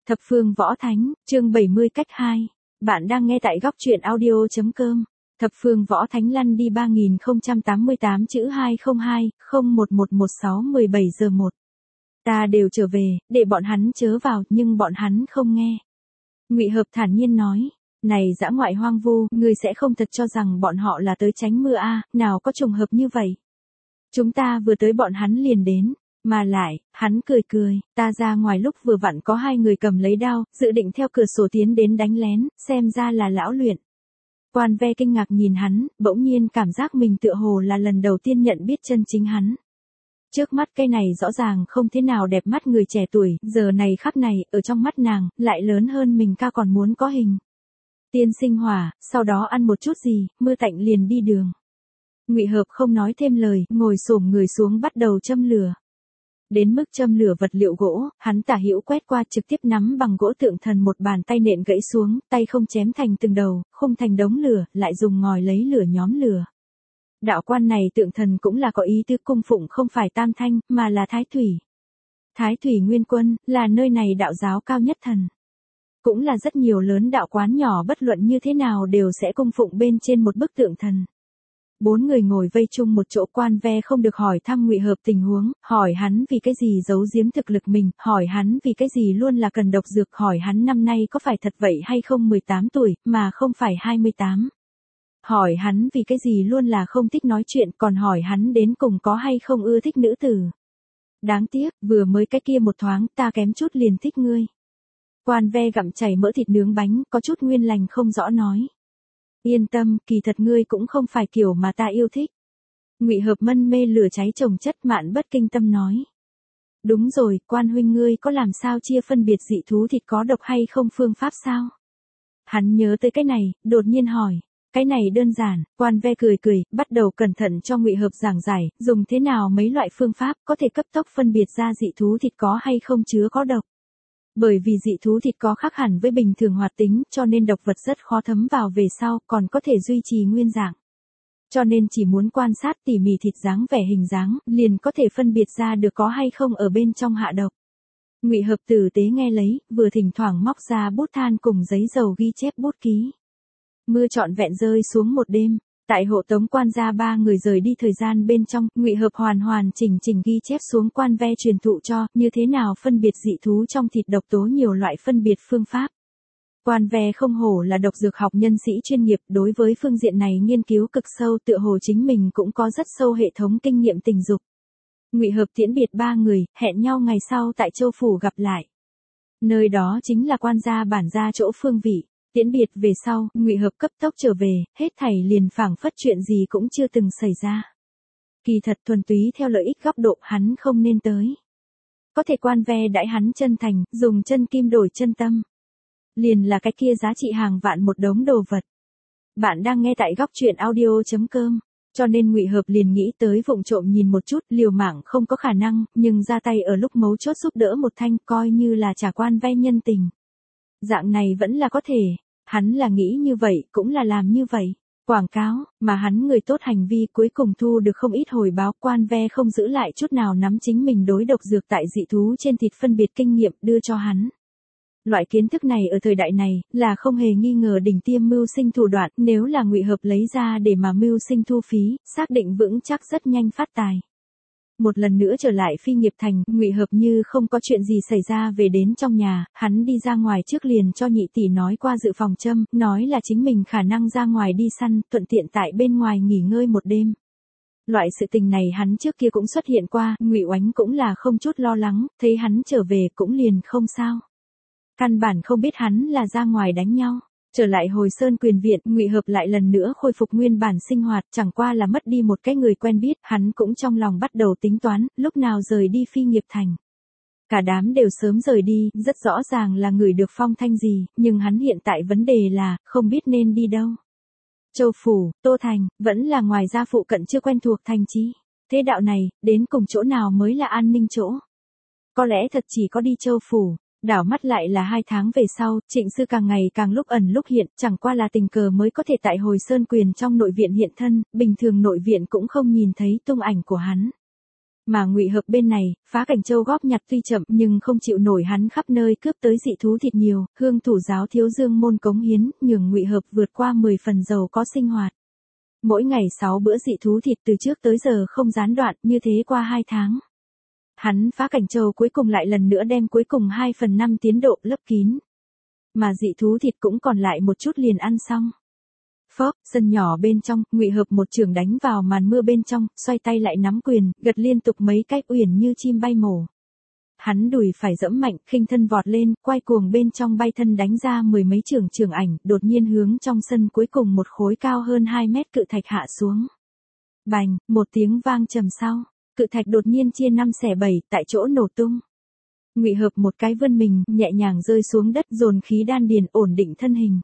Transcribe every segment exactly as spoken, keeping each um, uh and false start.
Thập phương võ thánh, chương bảy mươi cách hai. Bạn đang nghe tại góc truyện audio.com. Thập phương võ thánh lăn đi ba nghìn không trăm tám mươi tám chữ hai không hai, không một một một sáu mười bảy giờ một. Ta đều trở về, để bọn hắn chớ vào, nhưng bọn hắn không nghe. Ngụy Hợp thản nhiên nói, này dã ngoại hoang vu, ngươi sẽ không thật cho rằng bọn họ là tới tránh mưa a, nào có trùng hợp như vậy. Chúng ta vừa tới bọn hắn liền đến. Mà lại, hắn cười cười, ta ra ngoài lúc vừa vặn có hai người cầm lấy đao, dự định theo cửa sổ tiến đến đánh lén, xem ra là lão luyện. Quan ve kinh ngạc nhìn hắn, bỗng nhiên cảm giác mình tựa hồ là lần đầu tiên nhận biết chân chính hắn. Trước mắt cây này rõ ràng không thế nào đẹp mắt người trẻ tuổi, giờ này khắc này, ở trong mắt nàng, lại lớn hơn mình ca còn muốn có hình. Tiên sinh hỏa, sau đó ăn một chút gì, mưa tạnh liền đi đường. Ngụy Hợp không nói thêm lời, ngồi xổm người xuống bắt đầu châm lửa. Đến mức châm lửa vật liệu gỗ, hắn tả hữu quét qua trực tiếp nắm bằng gỗ tượng thần một bàn tay nện gãy xuống, tay không chém thành từng đầu, khung thành đống lửa, lại dùng ngòi lấy lửa nhóm lửa. Đạo quan này tượng thần cũng là có ý tứ cung phụng không phải Tam Thanh, mà là Thái Thủy. Thái Thủy Nguyên Quân, là nơi này đạo giáo cao nhất thần. Cũng là rất nhiều lớn đạo quán nhỏ bất luận như thế nào đều sẽ cung phụng bên trên một bức tượng thần. Bốn người ngồi vây chung một chỗ, quan ve không được hỏi thăm Ngụy Hợp tình huống, hỏi hắn vì cái gì giấu giếm thực lực mình, hỏi hắn vì cái gì luôn là cần độc dược, hỏi hắn năm nay có phải thật vậy hay không mười tám tuổi, mà không phải hai mươi tám. Hỏi hắn vì cái gì luôn là không thích nói chuyện, còn hỏi hắn đến cùng có hay không ưa thích nữ tử. Đáng tiếc, vừa mới cái kia một thoáng, ta kém chút liền thích ngươi. Quan ve gặm chảy mỡ thịt nướng bánh, có chút nguyên lành không rõ nói. Yên tâm, kỳ thật ngươi cũng không phải kiểu mà ta yêu thích. Ngụy Hợp mân mê lửa cháy chồng chất, Mạn Bất Kinh Tâm nói. Đúng rồi, quan huynh ngươi có làm sao chia phân biệt dị thú thịt có độc hay không phương pháp sao? Hắn nhớ tới cái này, đột nhiên hỏi. Cái này đơn giản, quan ve cười cười, bắt đầu cẩn thận cho Ngụy Hợp giảng giải, dùng thế nào mấy loại phương pháp có thể cấp tốc phân biệt ra dị thú thịt có hay không chứa có độc. Bởi vì dị thú thịt có khác hẳn với bình thường hoạt tính, cho nên độc vật rất khó thấm vào về sau, còn có thể duy trì nguyên dạng. Cho nên chỉ muốn quan sát tỉ mỉ thịt dáng vẻ hình dáng, liền có thể phân biệt ra được có hay không ở bên trong hạ độc. Ngụy Hợp tử tế nghe lấy, vừa thỉnh thoảng móc ra bút than cùng giấy dầu ghi chép bút ký. Mưa trọn vẹn rơi xuống một đêm. Tại hộ tống quan gia ba người rời đi thời gian bên trong, Ngụy Hợp hoàn hoàn chỉnh chỉnh ghi chép xuống quan ve truyền thụ cho, như thế nào phân biệt dị thú trong thịt độc tố nhiều loại phân biệt phương pháp. Quan ve không hổ là độc dược học nhân sĩ chuyên nghiệp, đối với phương diện này nghiên cứu cực sâu, tựa hồ chính mình cũng có rất sâu hệ thống kinh nghiệm tình dục. Ngụy Hợp tiễn biệt ba người, hẹn nhau ngày sau tại Châu Phủ gặp lại. Nơi đó chính là quan gia bản gia chỗ Phương Vị. Tiễn biệt về sau, Ngụy Hợp cấp tốc trở về, hết thảy liền phảng phất chuyện gì cũng chưa từng xảy ra. Kỳ thật thuần túy theo lợi ích góc độ hắn không nên tới. Có thể quan ve đãi hắn chân thành, dùng chân kim đổi chân tâm. Liền là cái kia giá trị hàng vạn một đống đồ vật. Bạn đang nghe tại góc truyện audio.com. Cho nên Ngụy Hợp liền nghĩ tới vụng trộm nhìn một chút, liều mạng không có khả năng, nhưng ra tay ở lúc mấu chốt giúp đỡ một thanh, coi như là trả quan ve nhân tình. Dạng này vẫn là có thể. Hắn là nghĩ như vậy, cũng là làm như vậy. Quảng cáo, mà hắn người tốt hành vi cuối cùng thu được không ít hồi báo, quan ve không giữ lại chút nào nắm chính mình đối độc dược tại dị thú trên thịt phân biệt kinh nghiệm đưa cho hắn. Loại kiến thức này ở thời đại này, là không hề nghi ngờ đỉnh tiêm mưu sinh thủ đoạn, nếu là Ngụy Hợp lấy ra để mà mưu sinh thu phí, xác định vững chắc rất nhanh phát tài. Một lần nữa trở lại Phi Nghiệp Thành, Ngụy Hợp như không có chuyện gì xảy ra về đến trong nhà, hắn đi ra ngoài trước liền cho nhị tỷ nói qua dự phòng châm, nói là chính mình khả năng ra ngoài đi săn, thuận tiện tại bên ngoài nghỉ ngơi một đêm. Loại sự tình này hắn trước kia cũng xuất hiện qua, Ngụy Oánh cũng là không chút lo lắng, thấy hắn trở về cũng liền không sao. Căn bản không biết hắn là ra ngoài đánh nhau. Trở lại Hồi Sơn Quyền Viện, Ngụy Hợp lại lần nữa khôi phục nguyên bản sinh hoạt, chẳng qua là mất đi một cái người quen biết, hắn cũng trong lòng bắt đầu tính toán, lúc nào rời đi Phi Nghiệp Thành. Cả đám đều sớm rời đi, rất rõ ràng là người được phong thanh gì, nhưng hắn hiện tại vấn đề là, không biết nên đi đâu. Châu Phủ, Tô Thành, vẫn là ngoài ra phụ cận chưa quen thuộc thành chí. Thế đạo này, đến cùng chỗ nào mới là an ninh chỗ? Có lẽ thật chỉ có đi Châu Phủ. Đảo mắt lại là hai tháng về sau, Trịnh Sư càng ngày càng lúc ẩn lúc hiện, chẳng qua là tình cờ mới có thể tại Hồi Sơn Quyền trong nội viện hiện thân, bình thường nội viện cũng không nhìn thấy tung ảnh của hắn. Mà Ngụy Hợp bên này, Phá Cảnh Châu góp nhặt tuy chậm nhưng không chịu nổi hắn khắp nơi cướp tới dị thú thịt nhiều, hương thủ giáo thiếu dương môn cống hiến, nhường Ngụy Hợp vượt qua mười phần giàu có sinh hoạt. Mỗi ngày sáu bữa dị thú thịt từ trước tới giờ không gián đoạn, như thế qua hai tháng. Hắn Phá Cảnh Châu cuối cùng lại lần nữa đem cuối cùng hai phần năm tiến độ lấp kín. Mà dị thú thịt cũng còn lại một chút liền ăn xong. Phóp, sân nhỏ bên trong, Ngụy Hợp một trường đánh vào màn mưa bên trong, xoay tay lại nắm quyền, gật liên tục mấy cái uyển như chim bay mổ. Hắn đùi phải dẫm mạnh, khinh thân vọt lên, quay cuồng bên trong bay thân đánh ra mười mấy trường trường ảnh, đột nhiên hướng trong sân cuối cùng một khối cao hơn hai mét cự thạch hạ xuống. Bành, một tiếng vang trầm sau, cự thạch đột nhiên chia năm xẻ bảy, tại chỗ nổ tung. Ngụy Hợp một cái vươn mình, nhẹ nhàng rơi xuống đất, dồn khí đan điền ổn định thân hình.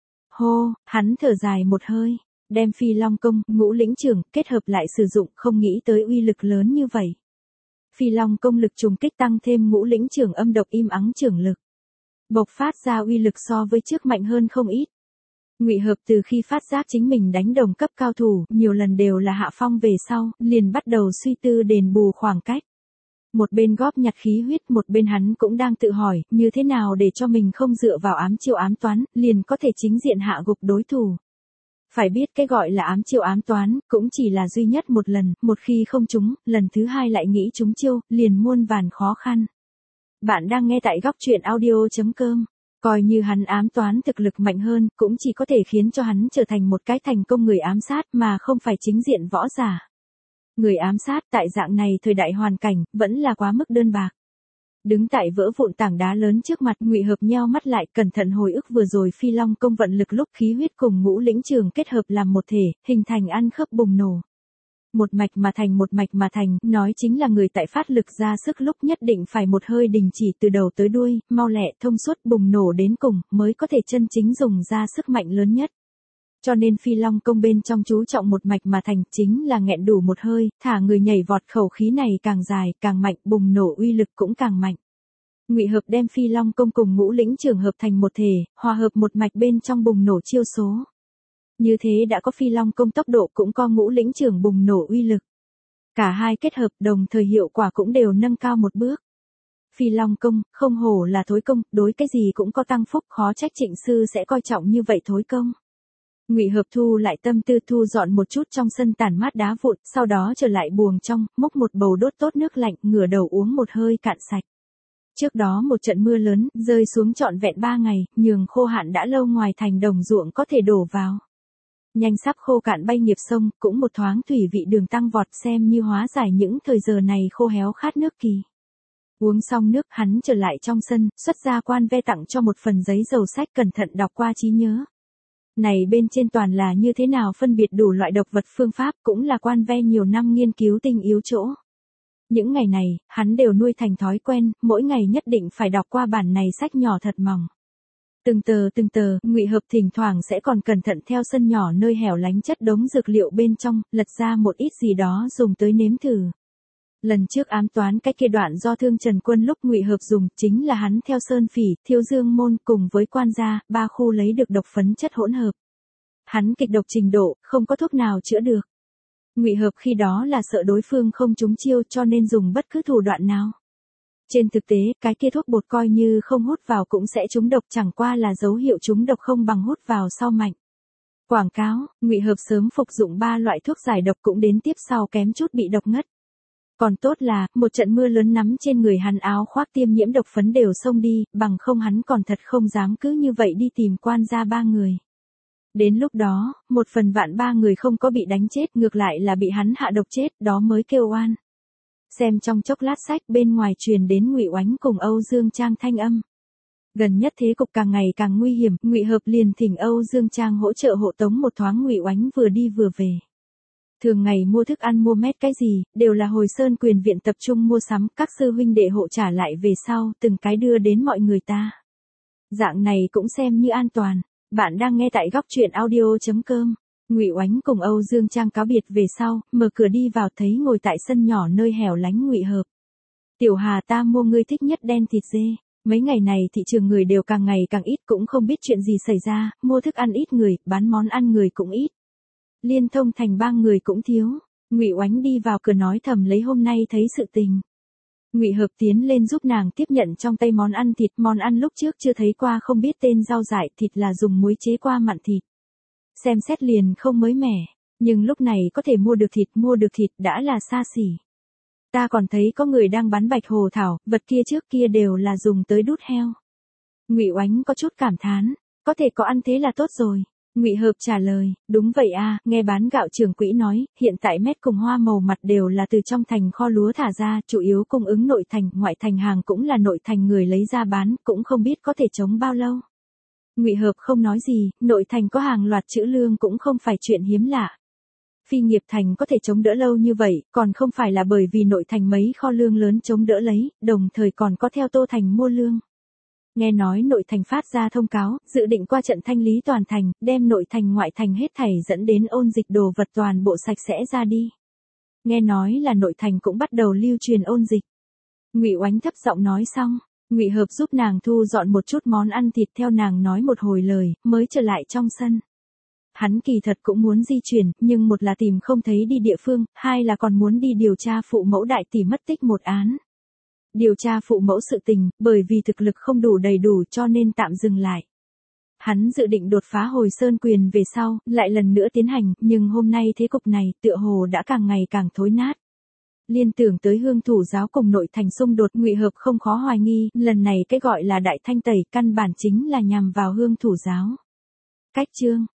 Hô, hắn thở dài một hơi, đem Phi Long công, Ngũ Lĩnh Chưởng kết hợp lại sử dụng, không nghĩ tới uy lực lớn như vậy. Phi Long công lực trùng kích tăng thêm Ngũ Lĩnh Chưởng âm độc im ắng chưởng lực, bộc phát ra uy lực so với trước mạnh hơn không ít. Ngụy Hợp từ khi phát giác chính mình đánh đồng cấp cao thủ, nhiều lần đều là hạ phong về sau, liền bắt đầu suy tư đền bù khoảng cách. Một bên góp nhặt khí huyết, một bên hắn cũng đang tự hỏi, như thế nào để cho mình không dựa vào ám chiêu ám toán, liền có thể chính diện hạ gục đối thủ. Phải biết cái gọi là ám chiêu ám toán, cũng chỉ là duy nhất một lần, một khi không trúng, lần thứ hai lại nghĩ trúng chiêu, liền muôn vàn khó khăn. Bạn đang nghe tại góc truyện audio chấm com. Coi như hắn ám toán thực lực mạnh hơn, cũng chỉ có thể khiến cho hắn trở thành một cái thành công người ám sát mà không phải chính diện võ giả. Người ám sát tại dạng này thời đại hoàn cảnh, vẫn là quá mức đơn bạc. Đứng tại vỡ vụn tảng đá lớn trước mặt, Ngụy Hợp nheo mắt lại, cẩn thận hồi ức vừa rồi Phi Long công vận lực lúc khí huyết cùng Ngũ Lĩnh Chưởng kết hợp làm một thể, hình thành ăn khớp bùng nổ. Một mạch mà thành một mạch mà thành, nói chính là người tại phát lực ra sức lúc nhất định phải một hơi đình chỉ từ đầu tới đuôi, mau lẹ thông suốt bùng nổ đến cùng, mới có thể chân chính dùng ra sức mạnh lớn nhất. Cho nên Phi Long công bên trong chú trọng một mạch mà thành, chính là nghẹn đủ một hơi, thả người nhảy vọt, khẩu khí này càng dài, càng mạnh, bùng nổ uy lực cũng càng mạnh. Ngụy Hợp đem Phi Long công cùng Ngũ Lĩnh Chưởng hợp thành một thể, hòa hợp một mạch bên trong bùng nổ chiêu số. Như thế đã có Phi Long công tốc độ, cũng có Ngũ Lĩnh Chưởng bùng nổ uy lực. Cả hai kết hợp, đồng thời hiệu quả cũng đều nâng cao một bước. Phi Long công, không hổ là thối công, đối cái gì cũng có tăng phúc, khó trách Trịnh sư sẽ coi trọng như vậy thối công. Ngụy Hợp thu lại tâm tư, thu dọn một chút trong sân tàn mát đá vụn, sau đó trở lại buồng trong, múc một bầu đốt tốt nước lạnh, ngửa đầu uống một hơi cạn sạch. Trước đó một trận mưa lớn, rơi xuống trọn vẹn ba ngày, nhường khô hạn đã lâu ngoài thành đồng ruộng có thể đổ vào. Nhanh sắp khô cạn bay nghiệp sông, cũng một thoáng thủy vị đường tăng vọt, xem như hóa giải những thời giờ này khô héo khát nước kỳ. Uống xong nước, hắn trở lại trong sân, xuất ra quan ve tặng cho một phần giấy dầu sách, cẩn thận đọc qua trí nhớ. Này bên trên toàn là như thế nào phân biệt đủ loại độc vật phương pháp, cũng là quan ve nhiều năm nghiên cứu tinh yếu chỗ. Những ngày này, hắn đều nuôi thành thói quen, mỗi ngày nhất định phải đọc qua bản này sách nhỏ thật mỏng. Từng tờ từng tờ, Ngụy Hợp thỉnh thoảng sẽ còn cẩn thận theo sân nhỏ nơi hẻo lánh chất đống dược liệu bên trong, lật ra một ít gì đó dùng tới nếm thử. Lần trước ám toán cái kia đoạn do Thương Trần Quân lúc Ngụy Hợp dùng, chính là hắn theo Sơn Phỉ, Thiêu Dương môn cùng với quan gia, ba khu lấy được độc phấn chất hỗn hợp. Hắn kịch độc trình độ, không có thuốc nào chữa được. Ngụy Hợp khi đó là sợ đối phương không trúng chiêu, cho nên dùng bất cứ thủ đoạn nào. Trên thực tế, cái kia thuốc bột coi như không hút vào cũng sẽ trúng độc, chẳng qua là dấu hiệu trúng độc không bằng hút vào sau mạnh. Quảng cáo, Ngụy Hợp sớm phục dụng ba loại thuốc giải độc cũng đến tiếp sau kém chút bị độc ngất. Còn tốt là, một trận mưa lớn nắm trên người hắn, áo khoác tiêm nhiễm độc phấn đều xông đi, bằng không hắn còn thật không dám cứ như vậy đi tìm quan gia ba người. Đến lúc đó, một phần vạn ba người không có bị đánh chết, ngược lại là bị hắn hạ độc chết, đó mới kêu oan. Xem trong chốc lát sách, bên ngoài truyền đến Ngụy Oánh cùng Âu Dương Trang thanh âm. Gần nhất thế cục càng ngày càng nguy hiểm, Ngụy Hợp liền thỉnh Âu Dương Trang hỗ trợ hộ tống một thoáng Ngụy Oánh vừa đi vừa về. Thường ngày mua thức ăn mua mét cái gì, đều là Hồi Sơn Quyền viện tập trung mua sắm, các sư huynh đệ hộ trả lại về sau, từng cái đưa đến mọi người ta. Dạng này cũng xem như an toàn. Bạn đang nghe tại góc truyện audio chấm com. Ngụy Oánh cùng Âu Dương Trang cáo biệt về sau, mở cửa đi vào thấy ngồi tại sân nhỏ nơi hẻo lánh Ngụy Hợp. Tiểu Hà, ta mua ngươi thích nhất đen thịt dê. Mấy ngày này thị trường người đều càng ngày càng ít, cũng không biết chuyện gì xảy ra, mua thức ăn ít người, bán món ăn người cũng ít. Liên thông thành bang người cũng thiếu. Ngụy Oánh đi vào cửa nói thầm lấy hôm nay thấy sự tình. Ngụy Hợp tiến lên giúp nàng tiếp nhận trong tay món ăn thịt, món ăn lúc trước chưa thấy qua không biết tên rau dại, thịt là dùng muối chế qua mặn thịt. Xem xét liền không mới mẻ, nhưng lúc này có thể mua được thịt, mua được thịt đã là xa xỉ. Ta còn thấy có người đang bán bạch hồ thảo, vật kia trước kia đều là dùng tới đút heo. Ngụy Oánh có chút cảm thán, có thể có ăn thế là tốt rồi. Ngụy Hợp trả lời, đúng vậy a, nghe bán gạo trưởng quỹ nói, hiện tại mét cùng hoa màu mặt đều là từ trong thành kho lúa thả ra, chủ yếu cung ứng nội thành, ngoại thành hàng cũng là nội thành người lấy ra bán, cũng không biết có thể chống bao lâu. Ngụy Hợp không nói gì, nội thành có hàng loạt trữ lương cũng không phải chuyện hiếm lạ. Phi Nghiệp Thành có thể chống đỡ lâu như vậy, còn không phải là bởi vì nội thành mấy kho lương lớn chống đỡ lấy, đồng thời còn có theo Tô Thành mua lương. Nghe nói nội thành phát ra thông cáo, dự định qua trận thanh lý toàn thành, đem nội thành ngoại thành hết thảy dẫn đến ôn dịch đồ vật toàn bộ sạch sẽ ra đi. Nghe nói là nội thành cũng bắt đầu lưu truyền ôn dịch. Ngụy Oánh thấp giọng nói xong, Ngụy Hợp giúp nàng thu dọn một chút món ăn thịt theo nàng nói một hồi lời, mới trở lại trong sân. Hắn kỳ thật cũng muốn di chuyển, nhưng một là tìm không thấy đi địa phương, hai là còn muốn đi điều tra phụ mẫu đại tỷ mất tích một án. Điều tra phụ mẫu sự tình, bởi vì thực lực không đủ đầy đủ cho nên tạm dừng lại. Hắn dự định đột phá hồi sơn quyền về sau, lại lần nữa tiến hành, nhưng hôm nay thế cục này tựa hồ đã càng ngày càng thối nát. Liên tưởng tới Hương Thủ giáo cùng nội thành xung đột, Ngụy Hợp không khó hoài nghi, lần này cái gọi là đại thanh tẩy căn bản chính là nhằm vào Hương Thủ giáo. Cách chương